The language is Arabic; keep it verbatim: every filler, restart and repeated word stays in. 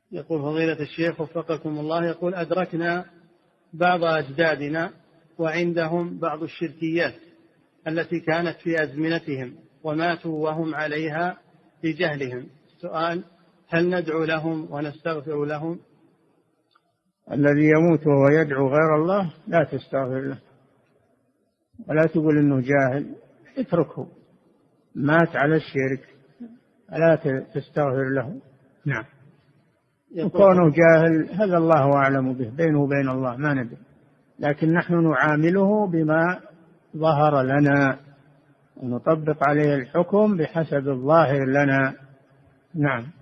يقول فضيلة الشيخ وفقكم الله، يقول أدركنا بعض أجدادنا وعندهم بعض الشركيات التي كانت في أزمنتهم وماتوا وهم عليها لجهلهم. سؤال: هل ندعو لهم ونستغفر لهم؟ الذي يموت وهو يدعو غير الله لا تستغفر له ولا تقول إنه جاهل، اتركه، مات على الشرك لا تستغفر له. نعم. وكونه جاهل هذا الله أعلم به، بينه وبين الله ما ندري، لكن نحن نعامله بما ظهر لنا ونطبق عليه الحكم بحسب الظاهر لنا. نعم.